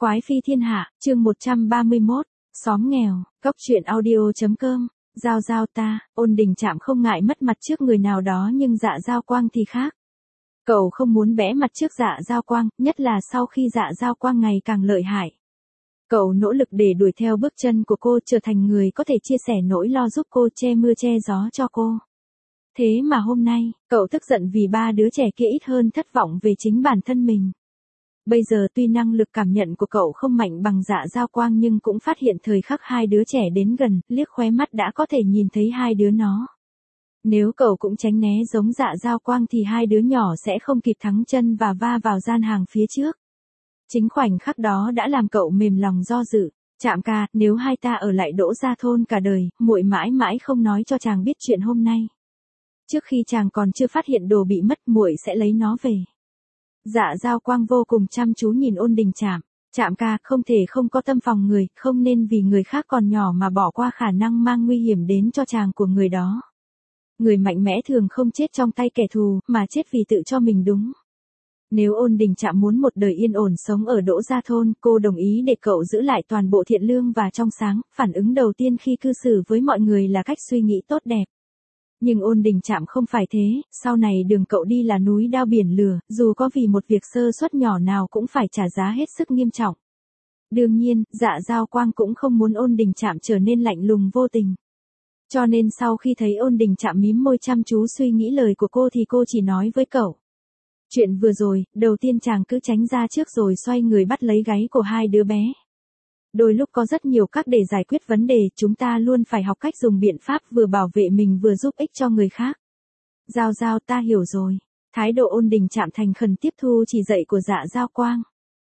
Quái phi thiên hạ, chương 131, xóm nghèo, cốc truyện audio.com, giao giao ta, Ôn Đình Trạm không ngại mất mặt trước người nào đó nhưng Dạ Giao Quang thì khác. Cậu không muốn bẽ mặt trước Dạ Giao Quang, nhất là sau khi Dạ Giao Quang ngày càng lợi hại. Cậu nỗ lực để đuổi theo bước chân của cô, trở thành người có thể chia sẻ nỗi lo giúp cô, che mưa che gió cho cô. Thế mà hôm nay, cậu tức giận vì ba đứa trẻ kia ít hơn, thất vọng về chính bản thân mình. Bây giờ tuy năng lực cảm nhận của cậu không mạnh bằng Dạ Giao Quang nhưng cũng phát hiện thời khắc hai đứa trẻ đến gần, liếc khóe mắt đã có thể nhìn thấy hai đứa nó. Nếu cậu cũng tránh né giống Dạ Giao Quang thì hai đứa nhỏ sẽ không kịp thắng chân và va vào gian hàng phía trước. Chính khoảnh khắc đó đã làm cậu mềm lòng do dự. Trạm ca, nếu hai ta ở lại Đỗ Gia Thôn cả đời, muội mãi mãi không nói cho chàng biết chuyện hôm nay. Trước khi chàng còn chưa phát hiện đồ bị mất, muội sẽ lấy nó về. Dạ Giao Quang vô cùng chăm chú nhìn Ôn Đình Trạm. Trạm ca, không thể không có tâm phòng người, không nên vì người khác còn nhỏ mà bỏ qua khả năng mang nguy hiểm đến cho chàng của người đó. Người mạnh mẽ thường không chết trong tay kẻ thù, mà chết vì tự cho mình đúng. Nếu Ôn Đình Trạm muốn một đời yên ổn sống ở Đỗ Gia Thôn, cô đồng ý để cậu giữ lại toàn bộ thiện lương và trong sáng. Phản ứng đầu tiên khi cư xử với mọi người là cách suy nghĩ tốt đẹp. Nhưng Ôn Đình Trạm không phải thế, sau này đường cậu đi là núi đao biển lửa, dù có vì một việc sơ suất nhỏ nào cũng phải trả giá hết sức nghiêm trọng. Đương nhiên, Dạ Giao Quang cũng không muốn Ôn Đình Trạm trở nên lạnh lùng vô tình. Cho nên sau khi thấy Ôn Đình Trạm mím môi chăm chú suy nghĩ lời của cô thì cô chỉ nói với cậu. Chuyện vừa rồi, đầu tiên chàng cứ tránh ra trước rồi xoay người bắt lấy gáy của hai đứa bé. Đôi lúc có rất nhiều cách để giải quyết vấn đề, chúng ta luôn phải học cách dùng biện pháp vừa bảo vệ mình vừa giúp ích cho người khác. Giao Giao, ta hiểu rồi. Thái độ Ôn Đình Trạm thành khẩn tiếp thu chỉ dạy của Dạ Giao Quang.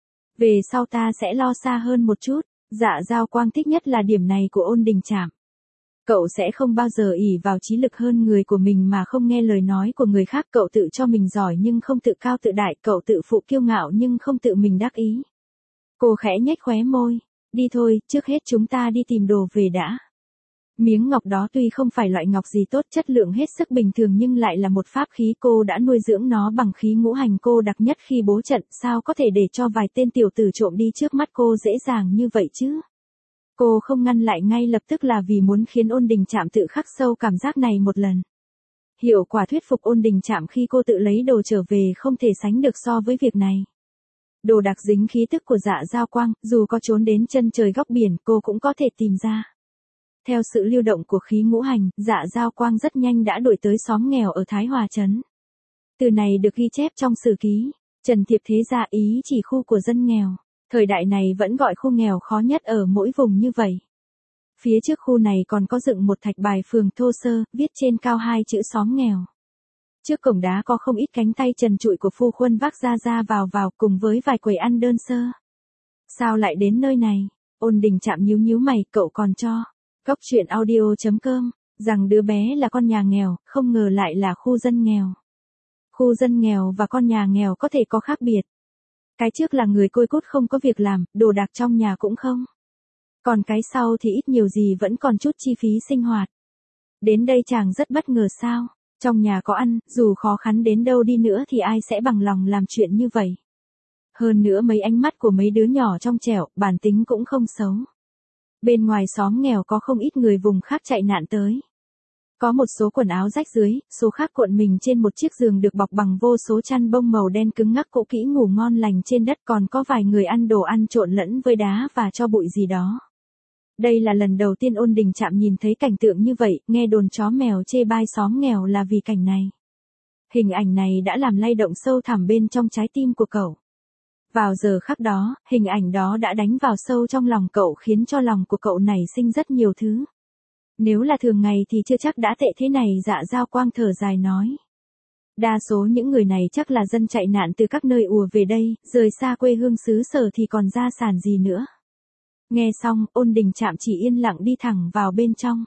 Về sau ta sẽ lo xa hơn một chút. Dạ Giao Quang thích nhất là điểm này của Ôn Đình Trạm. Cậu sẽ không bao giờ ỷ vào trí lực hơn người của mình mà không nghe lời nói của người khác. Cậu tự cho mình giỏi nhưng không tự cao tự đại, cậu tự phụ kiêu ngạo nhưng không tự mình đắc ý. Cô khẽ nhếch khóe môi. Đi thôi, trước hết chúng ta đi tìm đồ về đã. Miếng ngọc đó tuy không phải loại ngọc gì tốt, chất lượng hết sức bình thường nhưng lại là một pháp khí, cô đã nuôi dưỡng nó bằng khí ngũ hành cô đặc nhất khi bố trận, sao có thể để cho vài tên tiểu tử trộm đi trước mắt cô dễ dàng như vậy chứ? Cô không ngăn lại ngay lập tức là vì muốn khiến Ôn Đình Trạm tự khắc sâu cảm giác này một lần. Hiệu quả thuyết phục Ôn Đình Trạm khi cô tự lấy đồ trở về không thể sánh được so với việc này. Đồ đặc dính khí tức của Dạ Giao Quang, dù có trốn đến chân trời góc biển, cô cũng có thể tìm ra. Theo sự lưu động của khí ngũ hành, Dạ Giao Quang rất nhanh đã đuổi tới xóm nghèo ở Thái Hòa Trấn. Từ này được ghi chép trong sử ký. Trần Thiệp Thế Gia ý chỉ khu của dân nghèo. Thời đại này vẫn gọi khu nghèo khó nhất ở mỗi vùng như vậy. Phía trước khu này còn có dựng một thạch bài phường thô sơ, viết trên cao hai chữ xóm nghèo. Trước cổng đá có không ít cánh tay trần trụi của phu khuân vác ra vào cùng với vài quầy ăn đơn sơ. Sao lại đến nơi này? Ôn Đình Trạm nhíu mày, cậu còn cho cốc truyện audio.com rằng đứa bé là con nhà nghèo, không ngờ lại là khu dân nghèo. Khu dân nghèo và con nhà nghèo có thể có khác biệt. Cái trước là người côi cút không có việc làm, đồ đạc trong nhà cũng không. Còn cái sau thì ít nhiều gì vẫn còn chút chi phí sinh hoạt. Đến đây chàng rất bất ngờ sao? Trong nhà có ăn, dù khó khăn đến đâu đi nữa thì ai sẽ bằng lòng làm chuyện như vậy. Hơn nữa mấy ánh mắt của mấy đứa nhỏ trong trẻo, bản tính cũng không xấu. Bên ngoài xóm nghèo có không ít người vùng khác chạy nạn tới. Có một số quần áo rách dưới, số khác cuộn mình trên một chiếc giường được bọc bằng vô số chăn bông màu đen cứng ngắc cũ kỹ ngủ ngon lành trên đất, còn có vài người ăn đồ ăn trộn lẫn với đá và tro bụi gì đó. Đây là lần đầu tiên Ôn Đình Trạm nhìn thấy cảnh tượng như vậy, nghe đồn chó mèo chê bai xóm nghèo là vì cảnh này. Hình ảnh này đã làm lay động sâu thẳm bên trong trái tim của cậu. Vào giờ khắc đó, hình ảnh đó đã đánh vào sâu trong lòng cậu khiến cho lòng của cậu nảy sinh rất nhiều thứ. Nếu là thường ngày thì chưa chắc đã tệ thế này, Dạ Giao Quang thở dài nói. Đa số những người này chắc là dân chạy nạn từ các nơi ùa về đây, rời xa quê hương xứ sở thì còn gia sản gì nữa. Nghe xong, Ôn Đình Trạm chỉ yên lặng đi thẳng vào bên trong.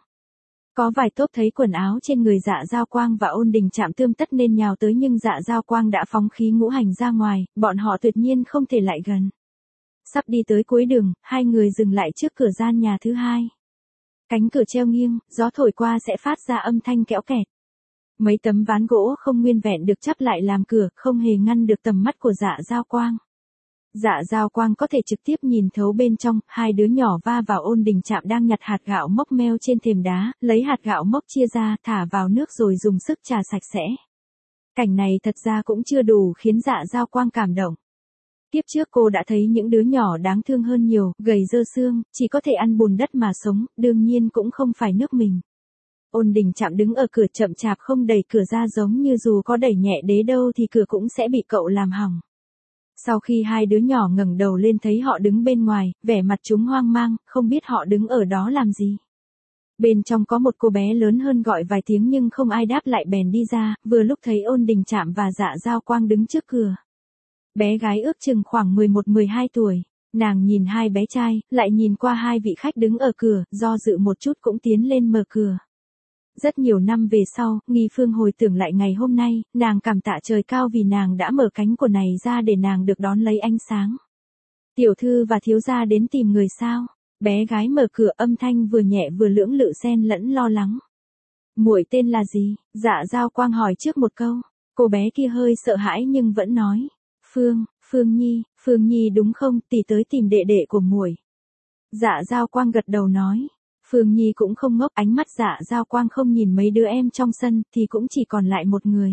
Có vài tốp thấy quần áo trên người Dạ Giao Quang và Ôn Đình Trạm tươm tất nên nhào tới nhưng Dạ Giao Quang đã phóng khí ngũ hành ra ngoài, bọn họ tuyệt nhiên không thể lại gần. Sắp đi tới cuối đường, hai người dừng lại trước cửa gian nhà thứ hai. Cánh cửa treo nghiêng, gió thổi qua sẽ phát ra âm thanh kẽo kẹt. Mấy tấm ván gỗ không nguyên vẹn được chắp lại làm cửa, không hề ngăn được tầm mắt của Dạ Giao Quang. Dạ Giao Quang có thể trực tiếp nhìn thấu bên trong, hai đứa nhỏ va vào Ôn Đình Trạm đang nhặt hạt gạo mốc meo trên thềm đá, lấy hạt gạo mốc chia ra, thả vào nước rồi dùng sức trà sạch sẽ. Cảnh này thật ra cũng chưa đủ khiến Dạ Giao Quang cảm động. Tiếp trước cô đã thấy những đứa nhỏ đáng thương hơn nhiều, gầy dơ xương, chỉ có thể ăn bùn đất mà sống, đương nhiên cũng không phải nước mình. Ôn Đình Trạm đứng ở cửa chậm chạp không đẩy cửa ra, giống như dù có đẩy nhẹ đế đâu thì cửa cũng sẽ bị cậu làm hỏng. Sau khi hai đứa nhỏ ngẩng đầu lên thấy họ đứng bên ngoài, vẻ mặt chúng hoang mang, không biết họ đứng ở đó làm gì. Bên trong có một cô bé lớn hơn gọi vài tiếng nhưng không ai đáp lại, bèn đi ra, vừa lúc thấy Ôn Đình Trạm và Dạ Giao Quang đứng trước cửa. Bé gái ước chừng khoảng 11-12 tuổi, nàng nhìn hai bé trai, lại nhìn qua hai vị khách đứng ở cửa, do dự một chút cũng tiến lên mở cửa. Rất nhiều năm về sau, Nghi Phương hồi tưởng lại ngày hôm nay, nàng cảm tạ trời cao vì nàng đã mở cánh cửa này ra để nàng được đón lấy ánh sáng. Tiểu thư và thiếu gia đến tìm người sao? Bé gái mở cửa, âm thanh vừa nhẹ vừa lưỡng lự xen lẫn lo lắng. Muội tên là gì? Dạ Giao Quang hỏi trước một câu. Cô bé kia hơi sợ hãi nhưng vẫn nói. Phương Nhi đúng không, tỷ tới tìm đệ đệ của muội. Dạ Giao Quang gật đầu nói. Phương Nhi cũng không ngốc, ánh mắt Dạ Giao Quang không nhìn mấy đứa em trong sân thì cũng chỉ còn lại một người.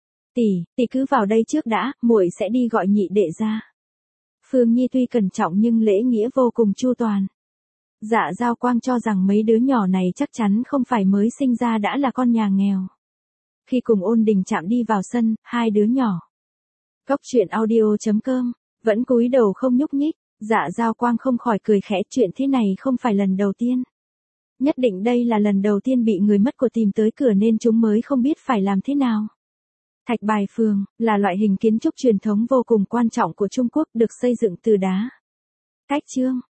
Tỷ cứ vào đây trước đã, muội sẽ đi gọi nhị đệ ra. Phương Nhi tuy cẩn trọng nhưng lễ nghĩa vô cùng chu toàn. Dạ Giao Quang cho rằng mấy đứa nhỏ này chắc chắn không phải mới sinh ra đã là con nhà nghèo. Khi cùng Ôn Đình Trạm đi vào sân, hai đứa nhỏ. Góc truyện audio.com, vẫn cúi đầu không nhúc nhích, Dạ Giao Quang không khỏi cười khẽ, chuyện thế này không phải lần đầu tiên. Nhất định đây là lần đầu tiên bị người mất của tìm tới cửa nên chúng mới không biết phải làm thế nào. Thạch Bài Phường, là loại hình kiến trúc truyền thống vô cùng quan trọng của Trung Quốc, được xây dựng từ đá. Cách chương